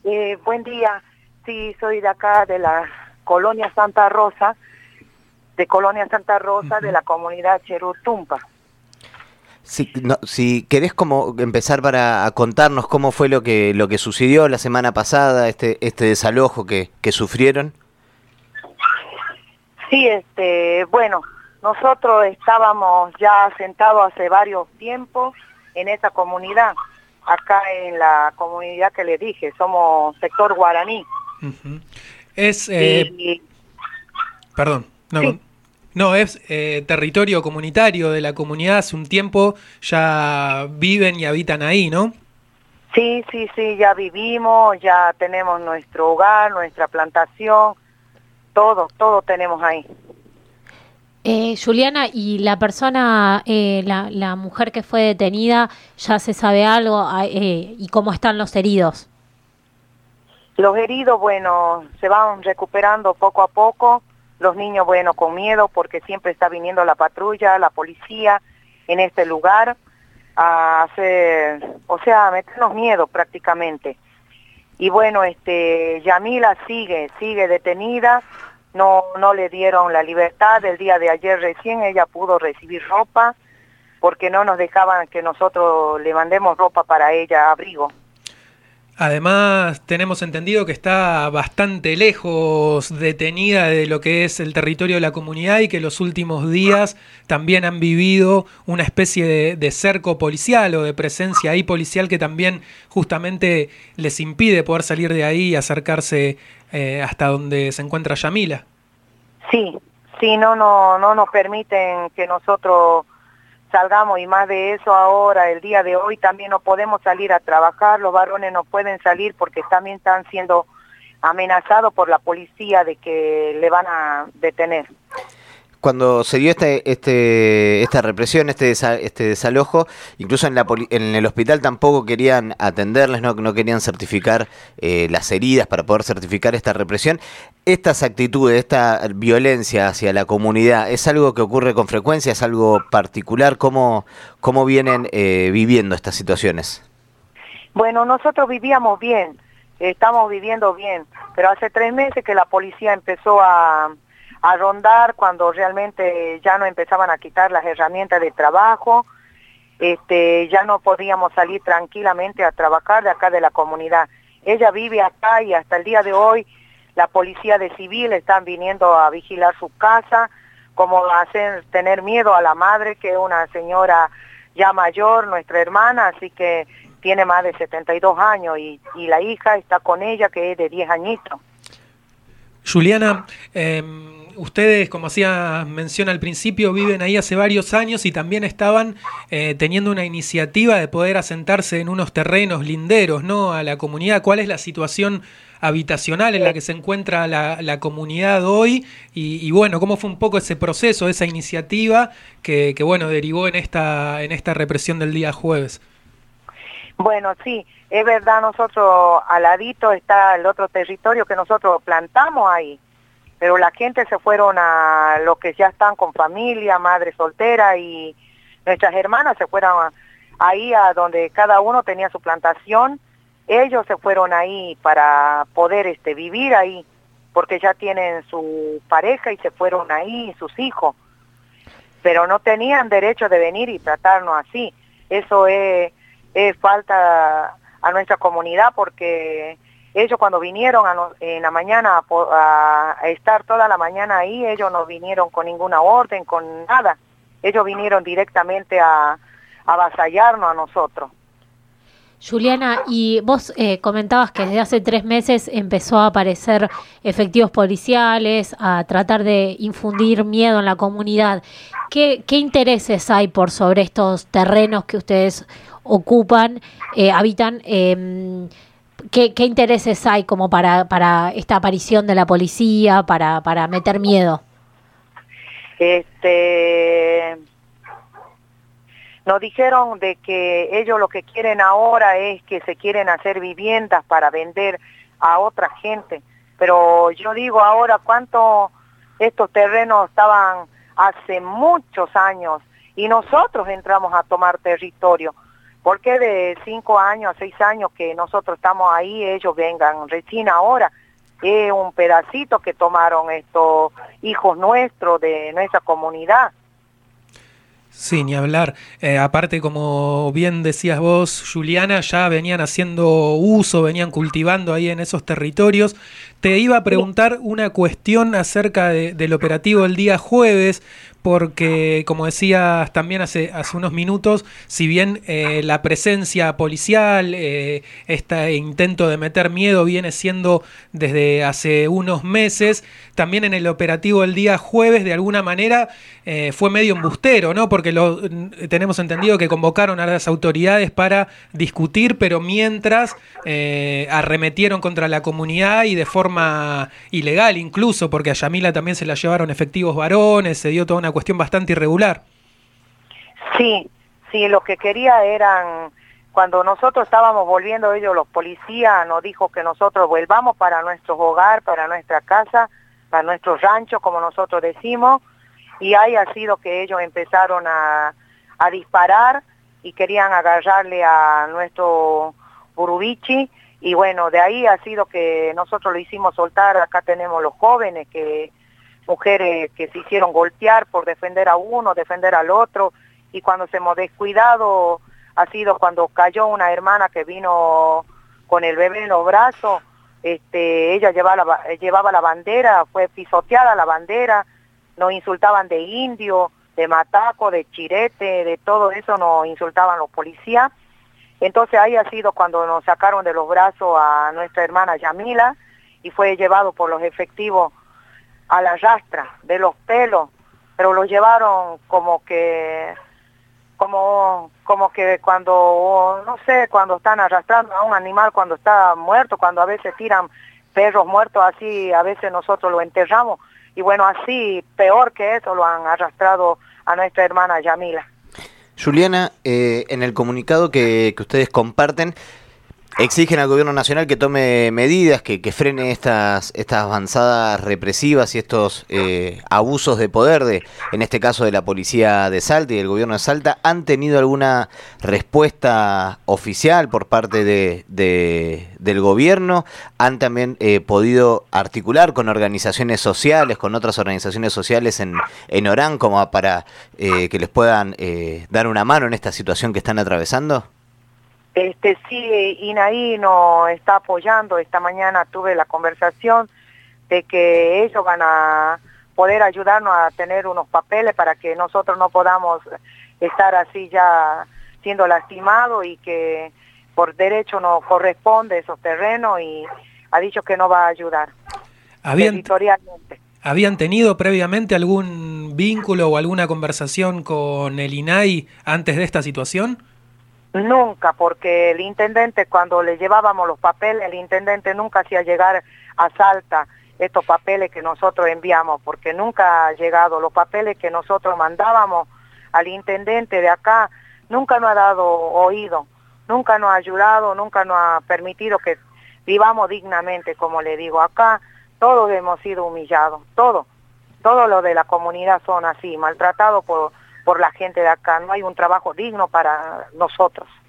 Buen día. Sí, soy de acá, de la Colonia Santa Rosa, de la comunidad Cherutumpa. Si querés como empezar para contarnos cómo fue lo que sucedió la semana pasada, este desalojo que sufrieron. Sí, bueno, nosotros estábamos ya sentados hace varios tiempos en esa comunidad, acá en la comunidad que le dije, somos sector guaraní. Uh-huh. Perdón, no, sí. No, es territorio comunitario de la comunidad, hace un tiempo ya viven y habitan ahí, ¿no? Sí, ya vivimos, ya tenemos nuestro hogar, nuestra plantación, todo tenemos ahí. Juliana, ¿y la persona, la mujer que fue detenida, ya se sabe algo? ¿Y cómo están los heridos? Los heridos, bueno, se van recuperando poco a poco. Los niños, bueno, con miedo porque siempre está viniendo la patrulla, la policía en este lugar a hacer, a meternos miedo prácticamente. Y bueno, Yamila sigue detenida. No le dieron la libertad. El día de ayer recién ella pudo recibir ropa porque no nos dejaban que nosotros le mandemos ropa para ella, abrigo. Además, tenemos entendido que está bastante lejos detenida de lo que es el territorio de la comunidad y que los últimos días también han vivido una especie de cerco policial o de presencia ahí policial que también justamente les impide poder salir de ahí y acercarse hasta donde se encuentra Yamila. Sí, no nos permiten que nosotros salgamos, y más de eso ahora, el día de hoy también no podemos salir a trabajar, los varones no pueden salir porque también están siendo amenazados por la policía de que le van a detener. Cuando se dio esta represión, este desalojo, incluso en el hospital tampoco querían atenderles, no querían certificar las heridas para poder certificar esta represión. Estas actitudes, esta violencia hacia la comunidad, ¿es algo que ocurre con frecuencia? ¿Es algo particular? ¿Cómo vienen viviendo estas situaciones? Bueno, nosotros vivíamos bien, estamos viviendo bien, pero hace 3 meses que la policía empezó a rondar cuando realmente ya nos empezaban a quitar las herramientas de trabajo, ya no podíamos salir tranquilamente a trabajar de acá de la comunidad. Ella vive acá y hasta el día de hoy la policía de civil están viniendo a vigilar su casa, como hacer tener miedo a la madre, que es una señora ya mayor, nuestra hermana, así que tiene más de 72 años y la hija está con ella, que es de 10 añitos. Juliana, ustedes, como hacía mención al principio, viven ahí hace varios años y también estaban teniendo una iniciativa de poder asentarse en unos terrenos linderos, ¿no?, a la comunidad. ¿Cuál es la situación habitacional en la que se encuentra la comunidad hoy? Y bueno, ¿cómo fue un poco ese proceso, esa iniciativa que bueno, derivó en esta represión del día jueves? Bueno, sí, es verdad, nosotros al ladito está el otro territorio que nosotros plantamos ahí, pero la gente se fueron a los que ya están con familia, madre soltera, y nuestras hermanas se fueron ahí a donde cada uno tenía su plantación. Ellos se fueron ahí para poder vivir ahí, porque ya tienen su pareja y se fueron ahí, sus hijos, pero no tenían derecho de venir y tratarnos así. Eso es falta a nuestra comunidad, porque ellos cuando vinieron en la mañana a estar toda la mañana ahí, ellos no vinieron con ninguna orden, con nada. Ellos vinieron directamente a avasallarnos a nosotros. Juliana, y vos comentabas que desde hace 3 meses empezó a aparecer efectivos policiales, a tratar de infundir miedo en la comunidad. ¿Qué intereses hay por sobre estos terrenos que ustedes ocupan, habitan? ¿Qué intereses hay como para esta aparición de la policía, para meter miedo? Nos dijeron de que ellos lo que quieren ahora es que se quieren hacer viviendas para vender a otra gente. Pero yo digo ahora, ¿cuánto estos terrenos estaban hace muchos años? Y nosotros entramos a tomar territorio. ¿Por qué de 5 años a 6 años que nosotros estamos ahí, ellos vengan recién ahora? Es un pedacito que tomaron estos hijos nuestros de nuestra comunidad. Sí, ni hablar. Aparte, como bien decías vos, Juliana, ya venían haciendo uso, venían cultivando ahí en esos territorios. Te iba a preguntar una cuestión acerca del operativo el día jueves, porque, como decías también hace unos minutos, si bien la presencia policial, este intento de meter miedo viene siendo desde hace unos meses, también en el operativo el día jueves, de alguna manera, fue medio embustero, ¿no? Porque tenemos entendido que convocaron a las autoridades para discutir, pero mientras arremetieron contra la comunidad y de forma ilegal incluso, porque a Yamila también se la llevaron efectivos varones, se dio toda una cuestión bastante irregular. Sí, lo que quería eran, cuando nosotros estábamos volviendo, ellos, los policías, nos dijo que nosotros volvamos para nuestro hogar, para nuestra casa, para nuestro rancho, como nosotros decimos, y ahí ha sido que ellos empezaron a disparar y querían agarrarle a nuestro Burubichi, y bueno, de ahí ha sido que nosotros lo hicimos soltar. Acá tenemos los jóvenes, mujeres que se hicieron golpear por defender a uno, defender al otro, y cuando se hemos descuidado ha sido cuando cayó una hermana que vino con el bebé en los brazos. Ella llevaba la bandera, fue pisoteada la bandera, nos insultaban de indio, de mataco, de chirete, de todo eso nos insultaban los policías. Entonces ahí ha sido cuando nos sacaron de los brazos a nuestra hermana Yamila y fue llevado por los efectivos a la rastra de los pelos, pero lo llevaron como que cuando, no sé, cuando están arrastrando a un animal cuando está muerto, cuando a veces tiran perros muertos así, a veces nosotros lo enterramos, y bueno, así, peor que eso, lo han arrastrado a nuestra hermana Yamila. Juliana, en el comunicado que ustedes comparten, exigen al gobierno nacional que tome medidas, que frene estas avanzadas represivas y estos abusos de poder, en este caso de la policía de Salta y del gobierno de Salta. ¿Han tenido alguna respuesta oficial por parte del gobierno? ¿Han también podido articular con organizaciones sociales, con otras organizaciones sociales en Orán, como para que les puedan dar una mano en esta situación que están atravesando? Sí, Inaí nos está apoyando. Esta mañana tuve la conversación de que ellos van a poder ayudarnos a tener unos papeles para que nosotros no podamos estar así ya siendo lastimados, y que por derecho nos corresponde esos terrenos, y ha dicho que nos va a ayudar territorialmente. ¿Habían tenido previamente algún vínculo o alguna conversación con el INAI antes de esta situación? Nunca, porque el intendente, cuando le llevábamos los papeles, el intendente nunca hacía llegar a Salta estos papeles que nosotros enviamos, porque nunca ha llegado los papeles que nosotros mandábamos al intendente de acá, nunca nos ha dado oído, nunca nos ha ayudado, nunca nos ha permitido que vivamos dignamente, como le digo. Acá todos hemos sido humillados, todos los de la comunidad son así, maltratados por la gente de acá. No hay un trabajo digno para nosotros.